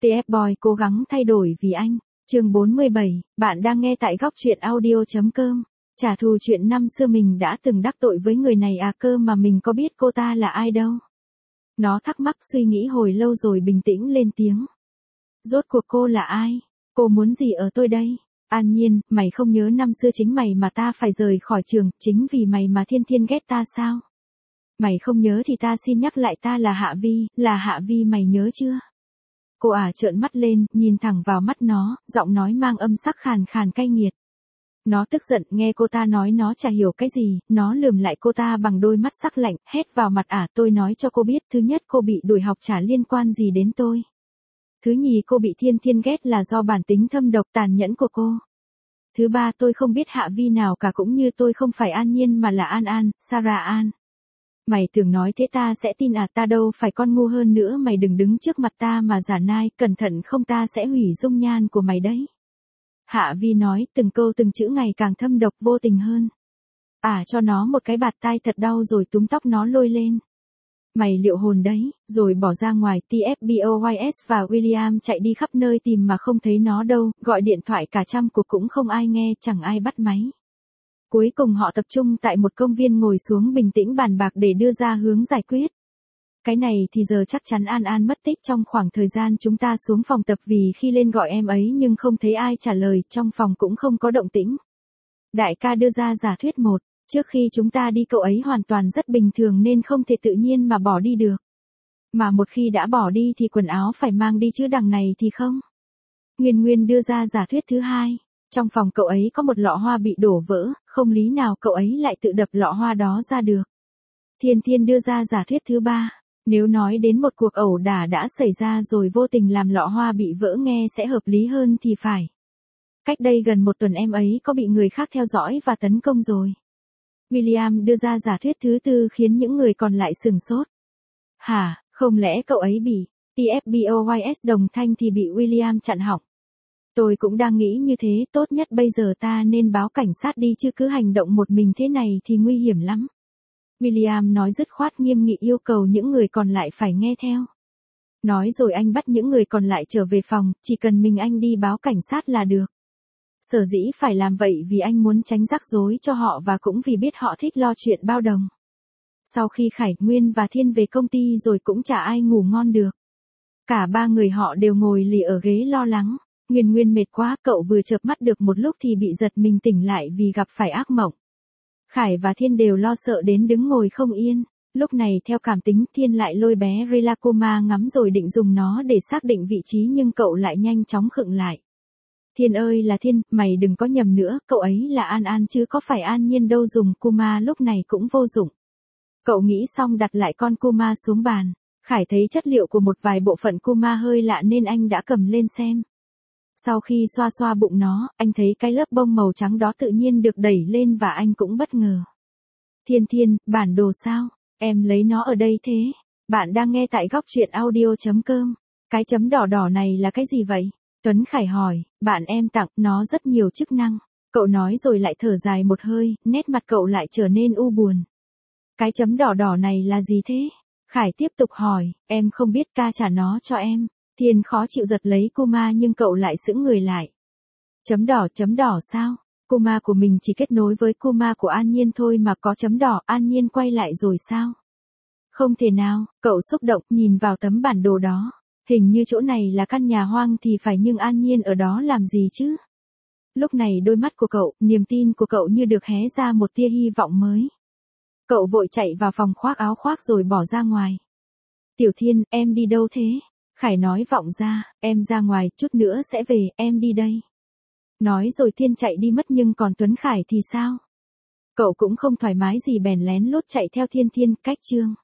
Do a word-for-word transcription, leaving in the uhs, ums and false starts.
tê ép Boy cố gắng thay đổi vì anh. Chương bốn mươi bảy, bạn đang nghe tại góc truyện audio chấm com. Trả thù chuyện năm xưa mình đã từng đắc tội với người này à, cơ mà mình có biết cô ta là ai đâu. Nó thắc mắc suy nghĩ hồi lâu rồi bình tĩnh lên tiếng. Rốt cuộc cô là ai? Cô muốn gì ở tôi đây? An Nhiên, mày không nhớ năm xưa chính mày mà ta phải rời khỏi trường, chính vì mày mà Thiên Thiên ghét ta sao? Mày không nhớ thì ta xin nhắc lại, ta là Hạ Vi, là Hạ Vi, mày nhớ chưa? Cô ả à trợn mắt lên, nhìn thẳng vào mắt nó, giọng nói mang âm sắc khàn khàn cay nghiệt. Nó tức giận, nghe cô ta nói nó chả hiểu cái gì, nó lườm lại cô ta bằng đôi mắt sắc lạnh, hét vào mặt ả, à, tôi nói cho cô biết, thứ nhất cô bị đuổi học chả liên quan gì đến tôi. Thứ nhì cô bị Thiên Thiên ghét là do bản tính thâm độc tàn nhẫn của cô. Thứ ba tôi không biết Hạ Vi nào cả, cũng như tôi không phải An Nhiên mà là An An, Sarah An. Mày tưởng nói thế ta sẽ tin à, ta đâu phải con ngu, hơn nữa mày đừng đứng trước mặt ta mà giả nai, cẩn thận không ta sẽ hủy dung nhan của mày đấy. Hạ Vi nói, từng câu từng chữ ngày càng thâm độc vô tình hơn. Ả à, cho nó một cái bạt tai thật đau rồi túm tóc nó lôi lên. Mày liệu hồn đấy, rồi bỏ ra ngoài. tê ép Boys và William chạy đi khắp nơi tìm mà không thấy nó đâu, gọi điện thoại cả trăm cuộc cũng không ai nghe, chẳng ai bắt máy. Cuối cùng họ tập trung tại một công viên ngồi xuống bình tĩnh bàn bạc để đưa ra hướng giải quyết. Cái này thì giờ chắc chắn An An mất tích trong khoảng thời gian chúng ta xuống phòng tập, vì khi lên gọi em ấy nhưng không thấy ai trả lời, trong phòng cũng không có động tĩnh. Đại ca đưa ra giả thuyết một, trước khi chúng ta đi cậu ấy hoàn toàn rất bình thường nên không thể tự nhiên mà bỏ đi được. Mà một khi đã bỏ đi thì quần áo phải mang đi chứ đằng này thì không. Nguyên Nguyên đưa ra giả thuyết thứ hai. Trong phòng cậu ấy có một lọ hoa bị đổ vỡ, không lý nào cậu ấy lại tự đập lọ hoa đó ra được. Thiên Thiên đưa ra giả thuyết thứ ba. Nếu nói đến một cuộc ẩu đả đã xảy ra rồi vô tình làm lọ hoa bị vỡ nghe sẽ hợp lý hơn thì phải. Cách đây gần một tuần em ấy có bị người khác theo dõi và tấn công rồi. William đưa ra giả thuyết thứ tư khiến những người còn lại sửng sốt. Hả, không lẽ cậu ấy bị tê ép Boys đồng thanh thì bị William chặn họng. Tôi cũng đang nghĩ như thế, tốt nhất bây giờ ta nên báo cảnh sát đi chứ cứ hành động một mình thế này thì nguy hiểm lắm. William nói dứt khoát, nghiêm nghị yêu cầu những người còn lại phải nghe theo. Nói rồi anh bắt những người còn lại trở về phòng, chỉ cần mình anh đi báo cảnh sát là được. Sở dĩ phải làm vậy vì anh muốn tránh rắc rối cho họ và cũng vì biết họ thích lo chuyện bao đồng. Sau khi Khải, Nguyên và Thiên về công ty rồi cũng chả ai ngủ ngon được. Cả ba người họ đều ngồi lì ở ghế lo lắng. Nguyên Nguyên mệt quá, cậu vừa chợp mắt được một lúc thì bị giật mình tỉnh lại vì gặp phải ác mộng. Khải và Thiên đều lo sợ đến đứng ngồi không yên. Lúc này theo cảm tính, Thiên lại lôi bé Rilakuma ngắm rồi định dùng nó để xác định vị trí nhưng cậu lại nhanh chóng khựng lại. Thiên ơi là Thiên, mày đừng có nhầm nữa, cậu ấy là An An chứ có phải An Nhiên đâu, dùng Kuma lúc này cũng vô dụng. Cậu nghĩ xong đặt lại con Kuma xuống bàn. Khải thấy chất liệu của một vài bộ phận Kuma hơi lạ nên anh đã cầm lên xem. Sau khi xoa xoa bụng nó, anh thấy cái lớp bông màu trắng đó tự nhiên được đẩy lên và anh cũng bất ngờ. Thiên Thiên, bản đồ sao? Em lấy nó ở đây thế? Bạn đang nghe tại góc truyện audio chấm com. Cái chấm đỏ đỏ này là cái gì vậy? Tuấn Khải hỏi, bạn em tặng, nó rất nhiều chức năng. Cậu nói rồi lại thở dài một hơi, nét mặt cậu lại trở nên u buồn. Cái chấm đỏ đỏ này là gì thế? Khải tiếp tục hỏi, em không biết, ca trả nó cho em. Thiên khó chịu giật lấy Kuma nhưng cậu lại sững người lại. Chấm đỏ, chấm đỏ sao? Kuma của mình chỉ kết nối với Kuma của An Nhiên thôi mà có chấm đỏ, An Nhiên quay lại rồi sao? Không thể nào, cậu xúc động nhìn vào tấm bản đồ đó. Hình như chỗ này là căn nhà hoang thì phải, nhưng An Nhiên ở đó làm gì chứ? Lúc này đôi mắt của cậu, niềm tin của cậu như được hé ra một tia hy vọng mới. Cậu vội chạy vào phòng khoác áo khoác rồi bỏ ra ngoài. Tiểu Thiên, em đi đâu thế? Khải nói vọng ra, em ra ngoài, chút nữa sẽ về, em đi đây. Nói rồi Thiên chạy đi mất, nhưng còn Tuấn Khải thì sao? Cậu cũng không thoải mái gì bèn lén lút chạy theo Thiên. Thiên, cách chương.